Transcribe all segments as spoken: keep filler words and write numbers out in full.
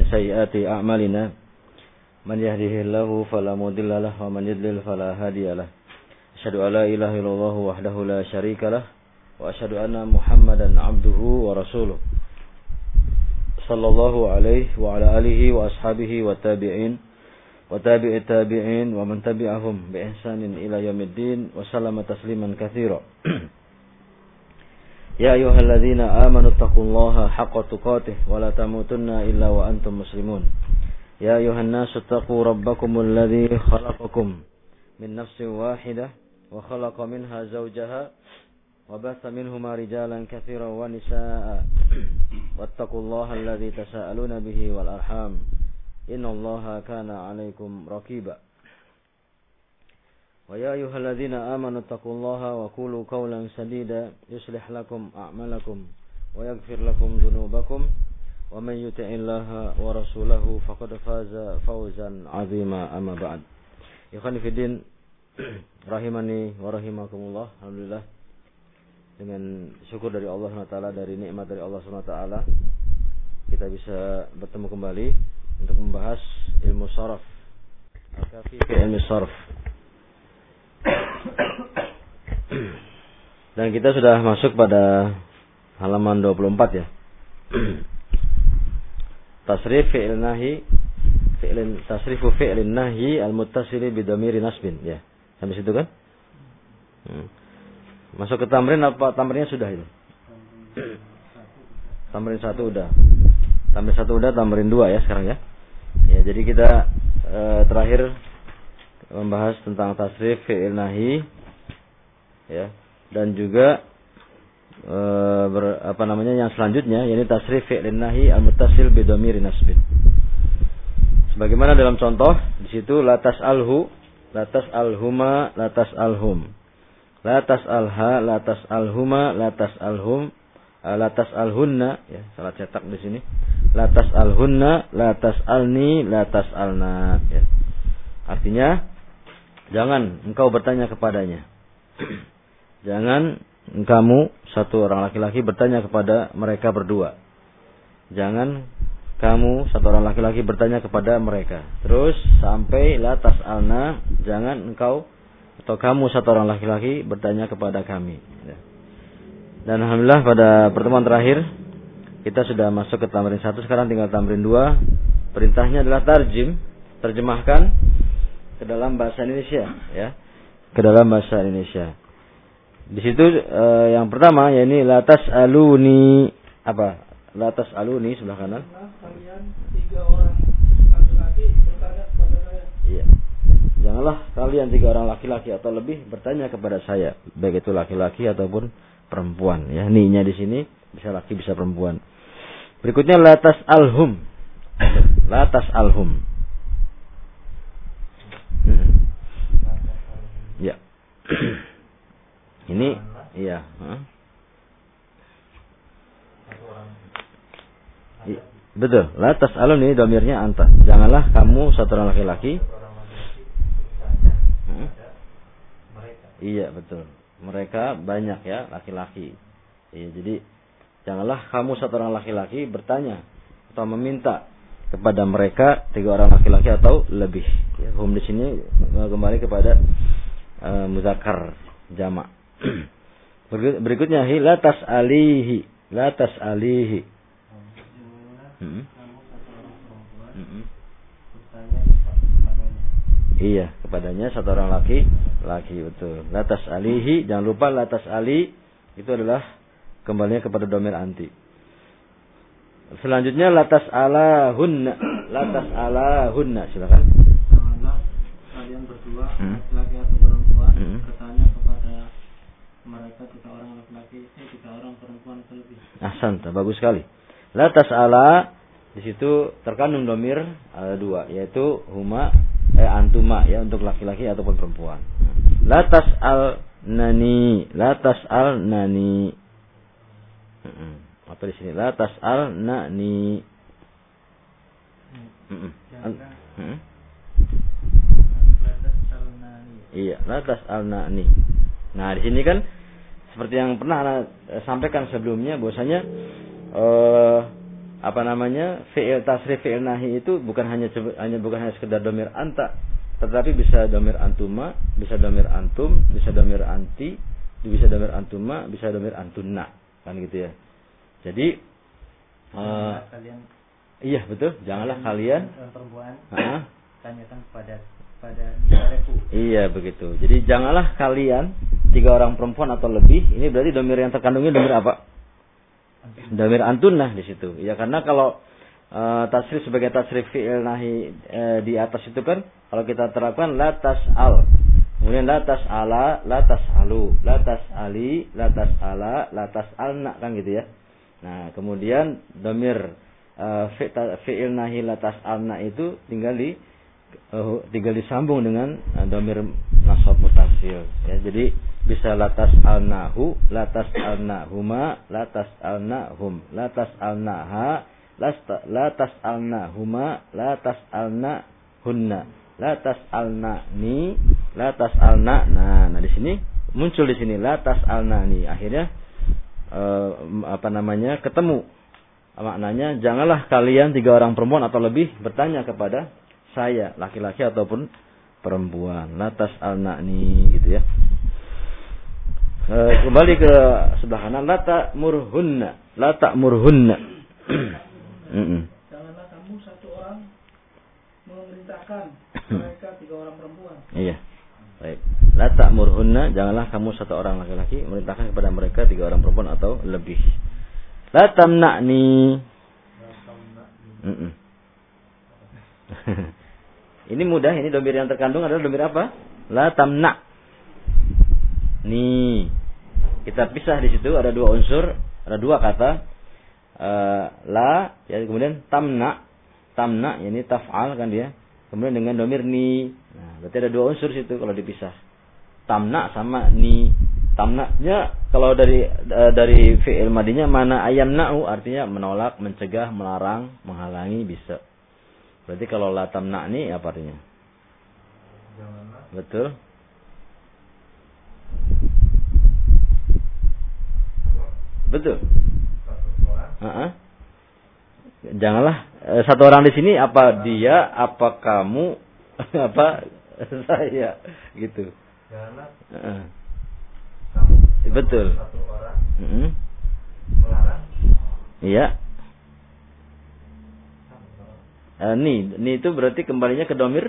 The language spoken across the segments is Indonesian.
سيئات أعمالنا من يهده الله فلا مضل له ومن يضلل فلا هادي له أشهد أن لا إله إلا الله وحده لا شريك له وأشهد أن محمدا عبده ورسوله صلى الله عليه وعلى آله وأصحابه والتابعين وتابع التابعين ومن تبعهم بإحسان إلى يوم الدين وسلم تسليما كثيرا. يا أيها الذين آمنوا اتقوا الله حق تقاته ولا تموتن إلا وأنتم مسلمون. يا أيها الناس اتقوا ربكم الذي خلقكم من نفس واحدة وخلق منها زوجها وبث منهما رجالا كثيرا ونساء واتقوا الله الذي تساءلون به والأرحام إن الله كان عليكم رقيبا. ويا أيها الذين آمنوا اتقوا الله وقولوا قولا سديدا يصلح لكم أعمالكم ويغفر لكم ذنوبكم ومن يطع الله ورسوله فقد فاز فوزا عظيما. أما بعد. Ikhwan fillah rahimani wa rahimakumullah. Alhamdulillah, dengan syukur dari Allah subhanahu wa taala, dari nikmat dari Allah subhanahu wa taala, kita bisa bertemu kembali untuk membahas ilmu sharaf. Al-Kafi fi ilmu sharaf. Dan kita sudah masuk pada halaman dua puluh empat ya. Tasrif fi'il nahi fi'il tasrifu fi'il nahi al-muttasili bi dhamiri nasbin ya. Sampai situ kan? Hmm. Masuk ke tamrin apa tamrinnya sudah ini? Tamrin satu udah. Tamrin satu udah, tamrin dua ya sekarang ya. Ya, jadi kita e, terakhir membahas tentang tasrif fi'il nahi ya, dan juga e, ber, apa namanya yang selanjutnya yaitu tasrif fi'il nahi al-muttasil bi dhamiri nasbin. Sebagaimana dalam contoh di situ la tas'alhu, la tas'alhuma, la tas'alhum. La tas'alha, la tas'alhuma, la tas'alhum, la tas'alhunna ya, salah cetak di sini. La tas'alhunna, la tas'alni, la tas'alna ya. Artinya jangan engkau bertanya kepadanya. Jangan kamu satu orang laki-laki bertanya kepada mereka berdua. Jangan kamu satu orang laki-laki bertanya kepada mereka. Terus sampai la tas'alna, jangan engkau atau kamu satu orang laki-laki bertanya kepada kami. Dan alhamdulillah pada pertemuan terakhir kita sudah masuk ke tamrin satu, sekarang tinggal tamrin dua. Perintahnya adalah tarjim, terjemahkan ke dalam bahasa Indonesia ya. Ke dalam bahasa Indonesia. Di situ eh, yang pertama yakni la tas'aluni apa? La tas'aluni sebelah kanan. Kalian tiga orang laki-laki bertanya kepada saya. Iya. Janganlah kalian tiga orang laki-laki atau lebih bertanya kepada saya, baik itu laki-laki ataupun perempuan ya. Ni-nya di sini bisa laki bisa perempuan. Berikutnya la tas'alhum. La tas'alhum. Hmm. Ya. Ini iya, huh? I, betul. La tas'alun ini dhamirnya anta. Janganlah kamu satu orang laki-laki. Hmm? Iya, betul. Mereka banyak ya, laki-laki. Iya, jadi janganlah kamu satu orang laki-laki bertanya atau meminta kepada mereka tiga orang laki-laki atau lebih. Ya, hum di sini kembali kepada uh, muzakkar jamak. Berikutnya hi la tas'alihi, la tas'alihi. Hmm. Hmm. Iya, kepadanya satu orang laki, laki betul. La tas'alihi, jangan lupa la tas'ali itu adalah kembalinya kepada dhamir anti. Selanjutnya la tas'alahunna, la tas'alahunna, silakan. Janganlah kalian berdua hmm. laki-laki atau perempuan hmm. bertanya kepada mereka tiga orang laki-laki, eh, tiga orang perempuan atau lebih. Ahsan, bagus sekali. La tas'ala di situ terkandung dhamir ada dua, yaitu huma eh antuma ya untuk laki-laki ataupun perempuan. La tas'al nani, la tas'al nani. Heeh. Apa di sini? La tas'al nani. Heeh. Heeh. Iya, la tas'al nani. Nah, di sini kan seperti yang pernah Anda sampaikan sebelumnya bahwasanya eh apa namanya fi'il tasrif fi'il nahi itu bukan hanya hanya bukan hanya sekedar domir anta, tetapi bisa domir antuma, bisa domir antum, bisa domir anti, bisa domir antuma, bisa domir antunna, kan gitu ya. Jadi uh, kalian, iya betul, janganlah kalian perempuan uh, tanyakan kepada pada nisa'iku. Iya begitu. Jadi janganlah kalian tiga orang perempuan atau lebih. Ini berarti domir yang terkandungnya domir apa? Domir antunah di situ. Ya karena kalau uh, tasrif sebagai tasrif fi'il nahi uh, di atas itu kan kalau kita terapkan la tas'al. Kemudian la tas'ala, la tas'alu, la tas'ali, la tas'ala, la tas'alna kan gitu ya. Nah, kemudian domir uh, fi'il nahi la tas'alna itu tinggal di uh, tinggal disambung dengan uh, domir nasab mutasil ya. Jadi bisa latas alnahu, latas alnahuma, latas alnahum, latas alnaha, latas alnahuma, latas alnahunna, latas alnani, latas alna. Nah, nah di sini muncul di sini latas alnani. Akhirnya eh, apa namanya ketemu maknanya. Janganlah kalian tiga orang perempuan atau lebih bertanya kepada saya, laki-laki ataupun perempuan. Latas alnani gitu ya. Uh, kembali ke sebelah kanan, la ta'murhunna, la ta'murhunna. Janganlah kamu satu orang memerintahkan mereka tiga orang perempuan. Iya. Baik. La ta'murhunna, janganlah kamu satu orang laki-laki memerintahkan kepada mereka tiga orang perempuan atau lebih. La tamna'ni. Ini mudah, ini domir yang terkandung adalah domir apa? La tamna'. Nih, kita pisah di situ ada dua unsur, ada dua kata, uh, la, ya kemudian tamna, tamna, ini taf'al kan dia, kemudian dengan domir ni, nah, berarti ada dua unsur situ kalau dipisah, tamna sama ni, tamna-nya kalau dari uh, dari fi'il madinya mana ayamna'u artinya menolak, mencegah, melarang, menghalangi bisa, berarti kalau la tamna ni apa artinya? Janganlah. Betul. Betul. Uh-uh. Janganlah eh, satu orang di sini apa dia, apa kamu, apa saya, gitu. Janganlah. Uh-uh. Kamu. Betul. Satu orang. Uh-uh. Melarang. Iya. Uh, nih, nih itu berarti kembalinya ke domir.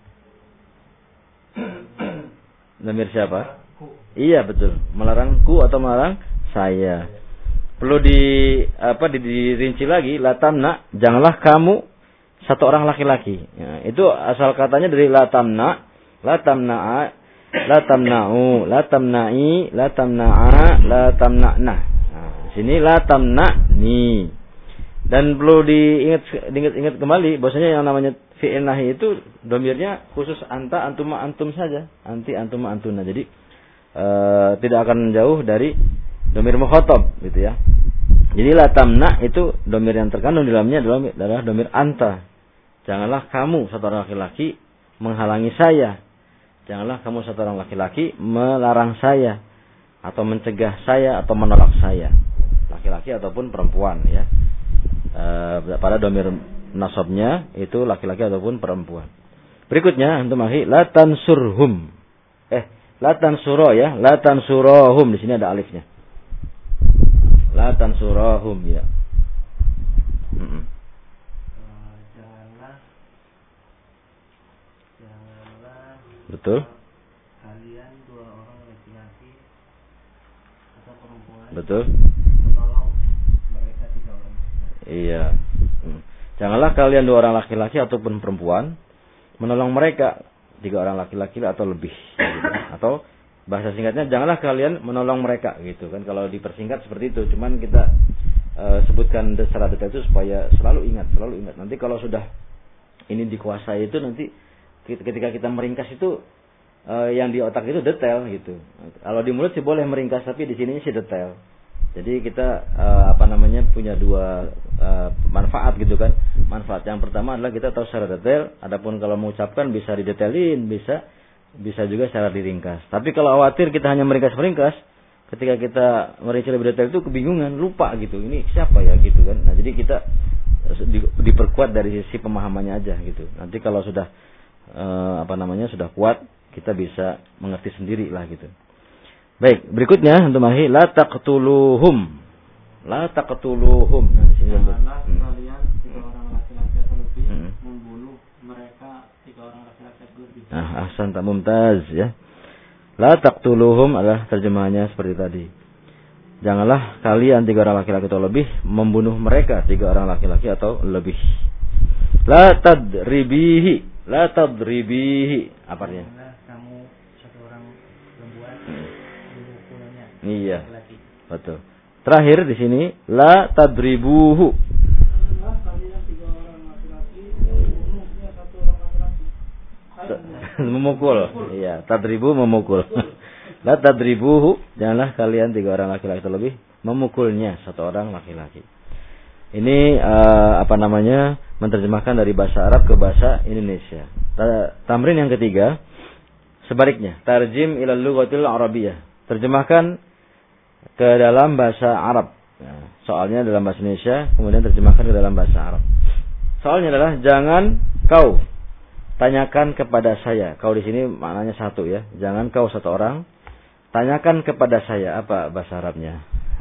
Domir siapa? Ku. Iya betul. Melarangku atau melarang saya. Perlu di apa di, dirinci lagi, latamna, janganlah kamu satu orang laki-laki. Ya, itu asal katanya dari latamna, latamna'a, latamna'u, latamna'i, latamna'a, latamna'na. Nah, sini latamna'ni. Dan perlu diingat diingat kembali bahwasanya yang namanya fi'il nahi itu domirnya khusus anta, antuma, antum saja, anti, antuma, antuna. Jadi uh, tidak akan jauh dari domir mukhatab gitu ya. Jadi la tamna itu domir yang terkandung di dalamnya adalah domir anta. Janganlah kamu satu orang laki-laki menghalangi saya. Janganlah kamu satu orang laki-laki melarang saya atau mencegah saya atau menolak saya. Laki-laki ataupun perempuan ya. E, pada domir nasabnya itu laki-laki ataupun perempuan. Berikutnya antum akhi la tansurhum. Eh, la tansuro ya, la tansurohum di sini ada alifnya. La tansurahum ya. Mm-mm. Uh, janganlah, janganlah. Betul. Kalian dua orang laki-laki atau perempuan. Betul. Menolong mereka tiga orang laki-laki. Iya. Hmm. Janganlah kalian dua orang laki-laki ataupun perempuan menolong mereka tiga orang laki-laki atau lebih. Gitu. Atau bahasa singkatnya janganlah kalian menolong mereka gitu kan, kalau dipersingkat seperti itu. Cuman kita e, sebutkan secara detail itu supaya selalu ingat, selalu ingat. Nanti kalau sudah ini dikuasai itu nanti ketika kita meringkas itu e, yang di otak itu detail gitu. Kalau di mulut sih boleh meringkas tapi di sini sih detail. Jadi kita e, apa namanya punya dua e, manfaat gitu kan. Manfaat yang pertama adalah kita tahu secara detail. Adapun kalau mengucapkan bisa didetailin, bisa bisa juga secara diringkas. Tapi kalau khawatir kita hanya meringkas-meringkas, ketika kita merinci lebih detail itu kebingungan, lupa gitu. Ini siapa ya gitu kan. Nah, jadi kita di, diperkuat dari sisi pemahamannya aja gitu. Nanti kalau sudah eh, apa namanya sudah kuat, kita bisa mengerti sendiri lah gitu. Baik, berikutnya untuk mahi la taqtuluhum. La taqtuluhum. Nah, di sini janganlah kalian tiga orang laki-laki atau lebih hmm. membunuh mereka tiga orang laki-laki atau lebih. Ah, ahsan tak mumtaz ya. La taqtuluhum adalah terjemahannya seperti tadi. Janganlah kalian tiga orang laki-laki atau lebih membunuh mereka tiga orang laki-laki atau lebih. La tadribihi, la tadribihi. Apa artinya? Kamu satu orang perempuan hmm. memukulnya. Iya. Laki-laki. Betul. Terakhir di sini la tadribuhu. Janganlah kalian tiga orang laki-laki membunuhnya satu orang laki-laki. Memukul. Iya, tadribu memukul. La tadribuhu, janganlah kalian tiga orang laki-laki atau lebih memukulnya satu orang laki-laki. Ini uh, apa namanya? Menerjemahkan dari bahasa Arab ke bahasa Indonesia. Tamrin yang ketiga, sebaliknya, tarjim ila lughatil arabiyyah. Terjemahkan ke dalam bahasa Arab. Nah, soalnya dalam bahasa Indonesia, kemudian terjemahkan ke dalam bahasa Arab. Soalnya adalah jangan kau tanyakan kepada saya. Kau di sini maknanya satu ya. Jangan kau satu orang tanyakan kepada saya. Apa bahasa Arabnya?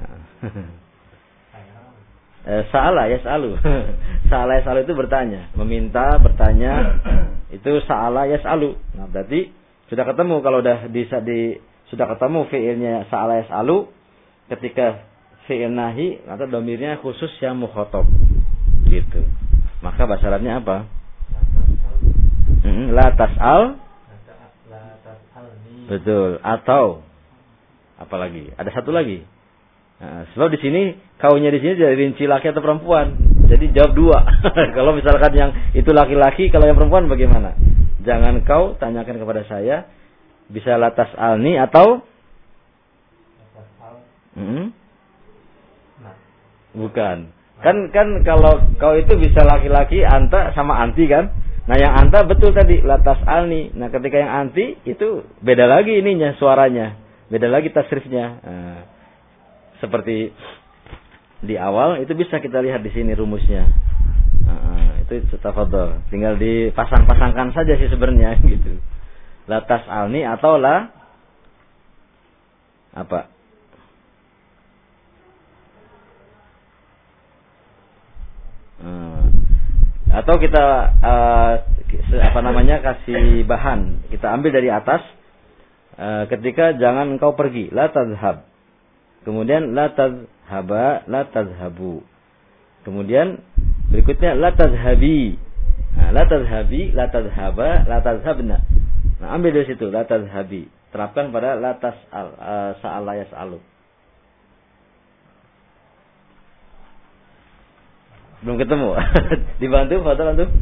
eh, Sa'ala yas'alu. Sa'ala yas'alu itu bertanya, meminta, bertanya. Itu sa'ala yas'alu. Nah, berarti sudah ketemu kalau udah di, di sudah ketemu fi'ilnya sa'ala yas'alu ketika fi'il nahi atau dhamirnya khusus yang mukhatab. Gitu. Maka bahasa Arabnya apa? La tas'al. Betul. Atau apalagi? Ada satu lagi. Nah, sebab di sini kaunya di sini jadi rinci laki atau perempuan. Jadi jawab dua. Kalau misalkan yang itu laki-laki, kalau yang perempuan bagaimana? Jangan kau tanyakan kepada saya. Bisa la tas'alni atau hmm? Bukan. Kan kan kalau kau itu bisa laki-laki, anta sama anti kan? Nah yang anta betul tadi latas alni. Nah ketika yang anti itu beda lagi ininya suaranya, beda lagi tasrifnya. Nah, seperti di awal itu bisa kita lihat di sini rumusnya. Nah, itu tafadhol. Tinggal dipasang-pasangkan saja sih sebenarnya gitu. Latas alni atau la apa? Hmm. Atau kita uh, apa namanya kasih bahan, kita ambil dari atas uh, ketika jangan engkau pergi, la tadhhab. Kemudian la tadhhaba, la tadhhabu. Kemudian berikutnya la tadhhabi. Nah, la tadhhabi, la tadhhaba, la tadhhabna. Nah, ambil dari situ la tadhhabi. Terapkan pada la tas'al, uh, sa'ala yas'alu. Belum ketemu. Dibantu Fadal antum?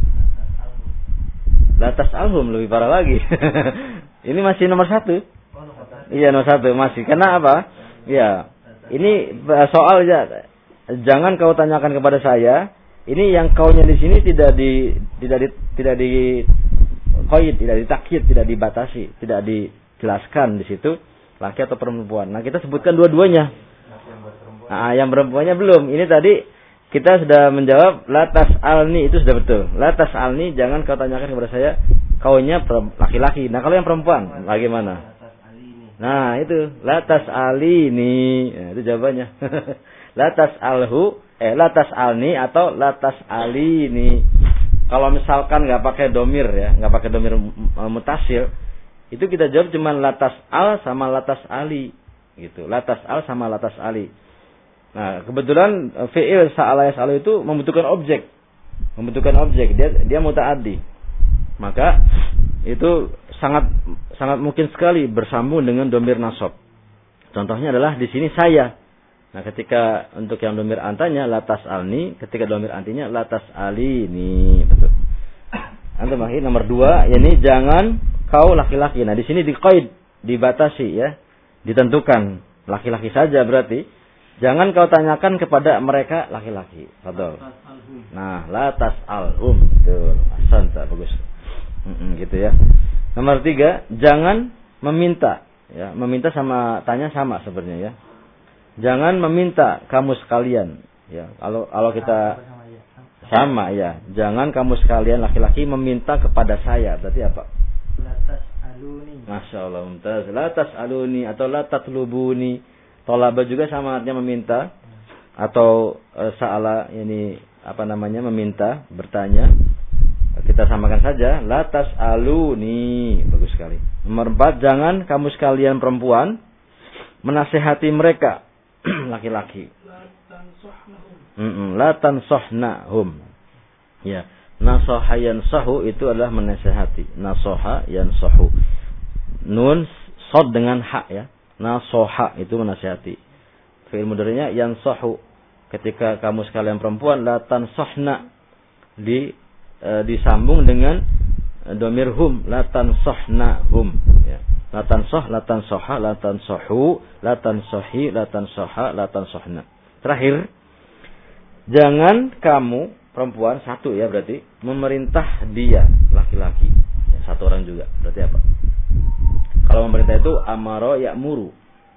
Latas alhum lebih parah lagi. Ini masih nomor satu. Iya nomor satu masih. Karena apa? Ya. Ini soal ya. Jangan kau tanyakan kepada saya. Ini yang kaunya di sini tidak di tidak di tidak di qaid, tidak ditakyid, tidak dibatasi, tidak dijelaskan di situ laki atau perempuan. Nah kita sebutkan dua-duanya. Nah yang perempuannya belum. Ini tadi kita sudah menjawab latas alni itu sudah betul. Latas alni jangan kau tanyakan kepada saya kaunya laki-laki. Nah kalau yang perempuan bagaimana? Nah itu latas alini. Nah, itu jawabannya. Latas alhu eh latas alni atau latas alini. Kalau misalkan nggak pakai domir ya, nggak pakai domir mutasil, itu kita jawab cuma latas al sama latas ali gitu. Latas al sama latas ali. Nah, kebetulan fi'il sa'ala yas'alu itu membutuhkan objek. Membutuhkan objek, dia dia muta'addi. Maka itu sangat sangat mungkin sekali bersambung dengan domir nasab. Contohnya adalah di sini saya. Nah, ketika untuk yang domir antanya latas alni, ketika domir antinya latas alini, betul. Antum akhir nomor dua, yakni jangan kau laki-laki. Nah, di sini diqaid, dibatasi ya, ditentukan laki-laki saja berarti. Jangan kau tanyakan kepada mereka laki-laki. Betul. Nah, la tas'alhum. Betul. Ahsanta, bagus. Mm-mm, gitu ya. Nomor tiga, jangan meminta. Ya, meminta sama tanya sama sebenarnya ya. Jangan meminta kamu sekalian. Ya, kalau kalau kita Sama ya. Jangan kamu sekalian laki-laki meminta kepada saya. Berarti apa? Latas aluni. Masya Allah, mumtaz. Latas aluni atau latat lubuni. Tolaba juga sama artinya meminta. Atau e, sa'ala ini apa namanya meminta, bertanya. Kita samakan saja. Latas aluni. Bagus sekali. Nomor empat, jangan kamu sekalian perempuan menasehati mereka laki-laki. La tansohnahum. Ya, nasoha yansahu itu adalah menasehati. Nasoha yansahu. Nun sod dengan ha ya. Nasoha itu menasehati. Fi'il mudhari'nya yansahu. Ketika kamu sekalian perempuan la tansohna di e, disambung dengan e, domir hum, la tansohnahum ya. La tansoh, la tansoha, la tansohu, la tansohi, la tansoha, la tansohna. Terakhir, jangan kamu perempuan satu ya berarti memerintah dia laki-laki ya, satu orang juga berarti apa? Kalau memerintah itu amaro ya'muru.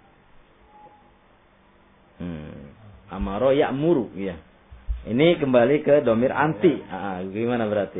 Hmm. Amaro ya'muru ya. Ini kembali ke domir anti. Ah, gimana berarti?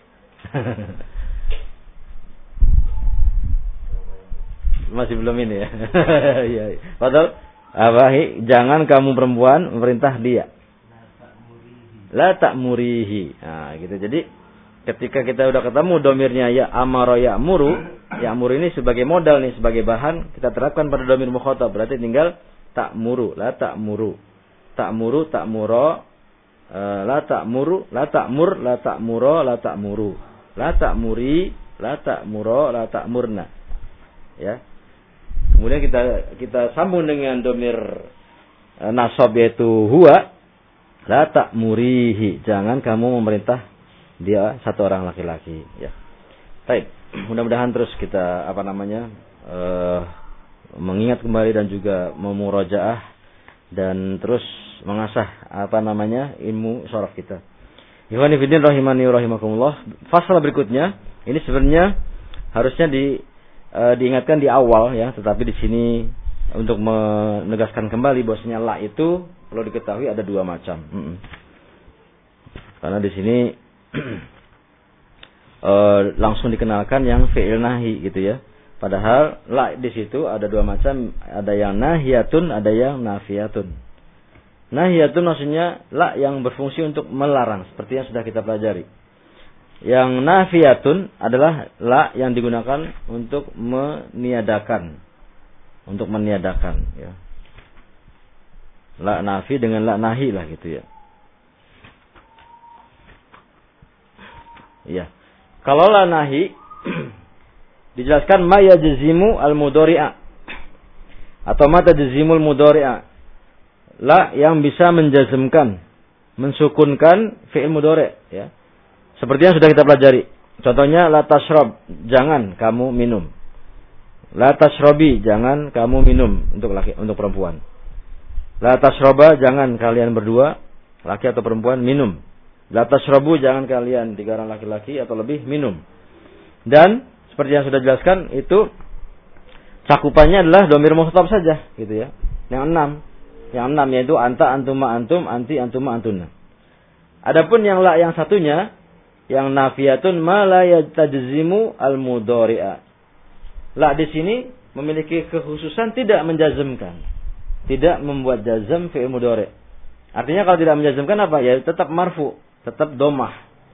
Masih belum ini ya. Iya. Padahal apa? Jangan kamu perempuan memerintah dia. La ta'murihi. Nah, gitu. Jadi ketika kita udah ketemu domirnya ya amara ya'muru, ya'muru ini sebagai modal nih, sebagai bahan kita terapkan pada domir mukhatab. Berarti tinggal ta'muru, la ta'muru. Ta'muru, ta'mura, uh, la ta'muru, la ta'mur, la ta'mura, la ta'muru. La ta'muri, la ta'mura, la ta'murna. Ya. Kemudian kita kita sambung dengan domir uh, nasab yaitu huwa. La ta'murihi, jangan kamu memerintah dia satu orang laki-laki ya. Baik, mudah-mudahan terus kita apa namanya uh, mengingat kembali dan juga memurajaah dan terus mengasah apa namanya ilmu sharaf kita. Ikhwani fillah rahimani rahimakumullah. Fasal berikutnya ini sebenarnya harusnya di uh, diingatkan di awal ya, tetapi di sini untuk menegaskan kembali bahwasanya la itu perlu diketahui ada dua macam. Mm-mm. Karena di sini e, langsung dikenalkan yang fi'il nahi gitu ya. Padahal la di situ ada dua macam, ada yang nahiyatun, ada yang nafiyatun. Nahiyatun maksudnya la yang berfungsi untuk melarang, seperti yang sudah kita pelajari. Yang nafiyatun adalah la yang digunakan untuk meniadakan, untuk meniadakan ya. La nafi dengan la nahi lah gitu ya. Ya. Kalau la nahi dijelaskan ma yajzimu al-mudhari'a atau ma tajzimul mudhari'a. La yang bisa menjazmkan, mensukunkan fi'il mudhari' ya. Seperti yang sudah kita pelajari. Contohnya la tashrab, jangan kamu minum. La tashrabi, jangan kamu minum untuk laki untuk perempuan. La tashroba, jangan kalian berdua, laki atau perempuan, minum. La tashrobu, jangan kalian tiga orang laki-laki atau lebih minum. Dan seperti yang sudah dijelaskan itu cakupannya adalah domir mukhtab saja, gitu ya. Yang enam, yang enam yaitu anta, antuma, antum, anti, antuma, antuna. Adapun yang la yang satunya, yang nafiyatun ma la yajzimu al-mudhari'a. La di sini memiliki kekhususan tidak menjazmkan. Tidak membuat jazm fi'il mudhari'. Artinya kalau tidak menjazmkan apa? Ya tetap marfu, tetap domah.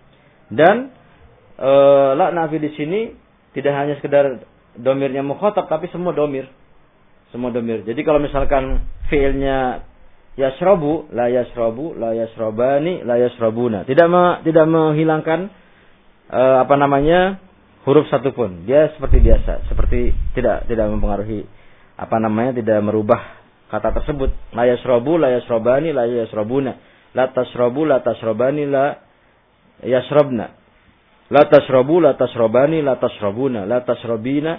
Dan e, la nafi di sini tidak hanya sekedar domirnya mukhatab, tapi semua domir. Semua domir. Jadi kalau misalkan fi'ilnya yashrabu, la yashrabu, la yashrabani, la yashrabuna. Tidak me, tidak menghilangkan e, apa namanya huruf satupun. Dia seperti biasa, seperti tidak tidak mempengaruhi apa namanya tidak merubah kata tersebut. La yashrabu, la yashrabani, la yashrabuna. La tashrabu, la tashrabani, la yashrabna. La tashrabu, la tashrabani, la tashrabuna. La tashrabina,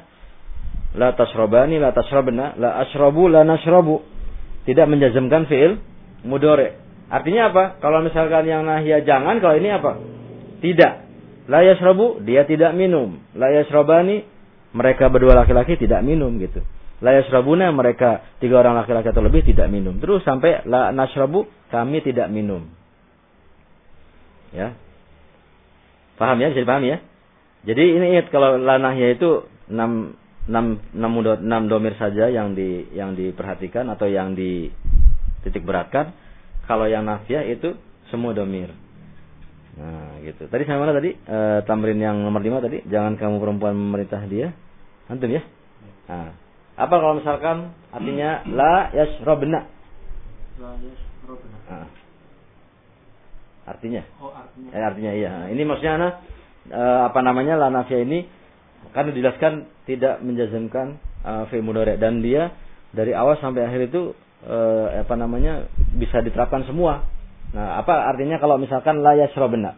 la tashrabani, la tashrabna. La ashrabu, la nashrabu. Tidak menjazmkan fi'il mudhari'. Artinya apa? Kalau misalkan yang nahya jangan, kalau ini apa? Tidak. La yashrabu, dia tidak minum. La yashrabani, mereka berdua laki-laki tidak minum gitu. La yashrabuna, mereka tiga orang laki-laki atau lebih tidak minum. Terus sampai la nashrabu, kami tidak minum. Ya. Paham ya? Bisa dipahami ya? Jadi ini ingat kalau la nahiyah itu enam enam domir saja yang di yang diperhatikan atau yang di titik beratkan. Kalau yang nafiyah itu semua domir. Nah, gitu. Tadi sama mana tadi? E, tamrin yang nomor lima tadi, jangan kamu perempuan memerintah dia. Antum ya? Nah, apa kalau misalkan artinya la yashrabna? La yashrabna. Nah. Artinya? Oh, artinya. Eh, artinya iya. Ini maksudnya ana, e, apa namanya la nafiyah ini kan dijelaskan tidak menjazmkan e, fi'il mudhari dan dia dari awal sampai akhir itu e, apa namanya bisa diterapkan semua. Nah, apa artinya kalau misalkan la yashrabna?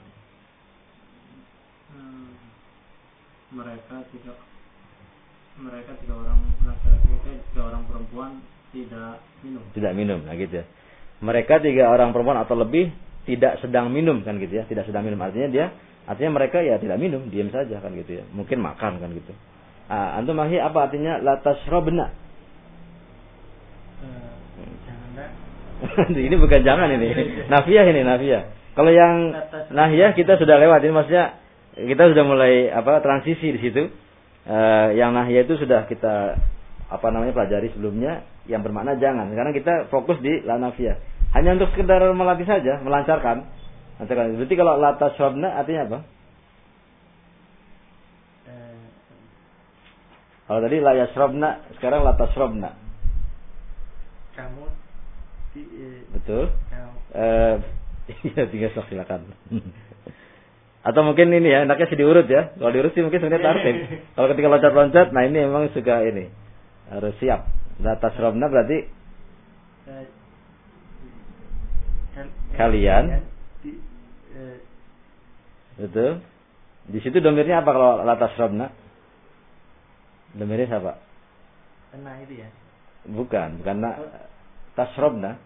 Hmm, mereka tiga mereka tiga orang laki-laki, tiga orang perempuan tidak minum. Tidak minum, nah gitu ya. Mereka tiga orang perempuan atau lebih tidak sedang minum kan gitu ya, tidak sedang minum. Artinya dia, artinya mereka ya tidak minum, diam saja kan gitu ya. Mungkin makan kan gitu. Ah, antum mahi apa artinya la tashrabna? Ini bukan jangan ini. Nafiyah ini nafiyah. Kalau yang nahiyah kita sudah lewat, ini maksudnya kita sudah mulai apa transisi di situ. Uh, yang nahiyah itu sudah kita apa namanya pelajari sebelumnya yang bermakna jangan. Sekarang kita fokus di la nafiyah. Hanya untuk sekedar melatih saja, melancarkan. Lancarkan. Berarti kalau la tashrabna artinya apa? Kalau tadi la yashrabna, sekarang la tashrabna. Kamu betul. Eh, iya tiga sok silakan. Atau mungkin ini ya, enaknya sih diurut ya. Kalau diurut sih mungkin sebenarnya tartib. Kalau ketika loncat-loncat, nah ini memang suka ini harus siap. La tashrabna berarti kalian. Betul. Di situ domirnya apa kalau la tashrabna? Domirnya siapa? Kena itu ya. Bukan, bukan na. Tashrabna.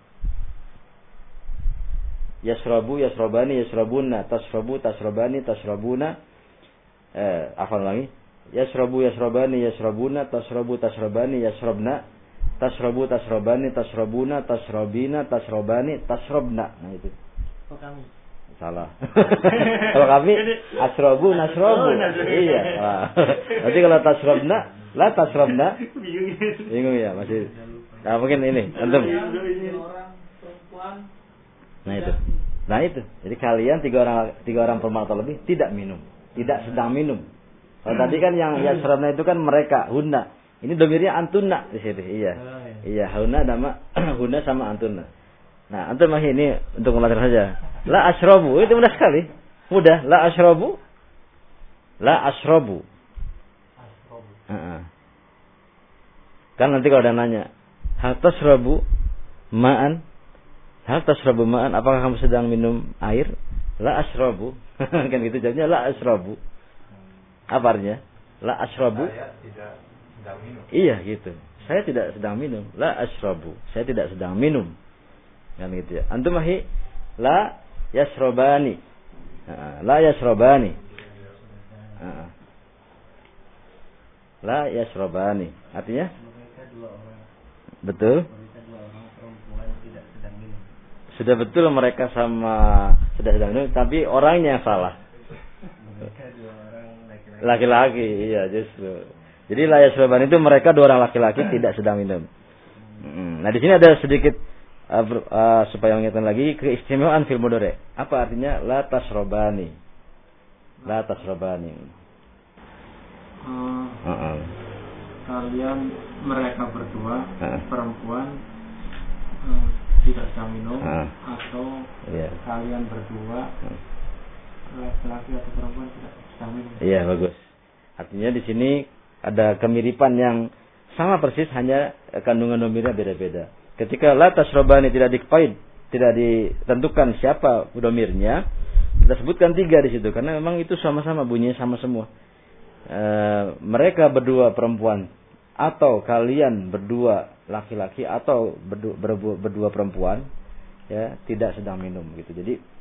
Yashrabu, yashrabani, yashrabuna, tashrabu, tashrabani, tashrabuna. Eh, afal lagi. Yashrabu, yashrabani, yashrabuna, tashrabu, tashrabani, yashrabna. Tashrabu, tashrabani, tashrabuna, tashrabina, tashrabani, tashrabna. Nah itu. Oh kami. Salah. Kalau kami asrabu, nasrabu. Iya, salah. Nanti kalau tashrabna, la tashrabna. Bingung ya, masih. Nah, mungkin ini, antum. Orang perempuan. Nah itu. Nah itu. Jadi kalian tiga orang tiga orang perempuan atau lebih tidak minum, tidak sedang minum. Kalau tadi kan yang yashrabna itu kan mereka, hunna. Ini domirnya antunna di situ. Iya. Iya, hunna nama hunna sama antunna. Nah, antum mah ini untuk melatih saja. La ashrabu, itu mudah sekali. Mudah, la ashrabu. La ashrabu. Uh-uh. Kan nanti kalau ada nanya, hal tasrabu ma'an? Hal tasrabu ma'an? Apakah kamu sedang minum air? La ashrabu. Kan gitu jawabnya, la ashrabu. Apa artinya? La ashrabu. Saya tidak sedang minum. Iya gitu. Saya tidak sedang minum. La ashrabu. Saya tidak sedang minum. Kan gitu ya. Antum mahi la yashrabani. La yashrabani. La yashrabani. Artinya? Betul. Sudah betul mereka sama sudah sedang minum, tapi orangnya yang salah. Laki-laki, iya justru. Jadi la yashrabani itu mereka dua orang laki-laki tidak sedang minum. Nah di sini ada sedikit Uh, uh, supaya mengingatkan lagi keistimewaan fil mudhari. Apa artinya la tashrabani? La tashrabani. Uh, uh-uh. Kalian mereka berdua uh. perempuan uh, tidak sedang minum uh. atau yeah. Kalian berdua uh. laki-laki atau perempuan tidak sedang minum. Iya yeah, bagus. Artinya di sini ada kemiripan yang sama persis, hanya kandungan domirnya beda-beda. Ketika la tashrabani tidak dikepaid, tidak ditentukan siapa domirnya, kita sebutkan tiga di situ karena memang itu sama-sama bunyinya sama semua. E, mereka berdua perempuan atau kalian berdua laki-laki atau berdua, berdua, berdua perempuan ya tidak sedang minum gitu. Jadi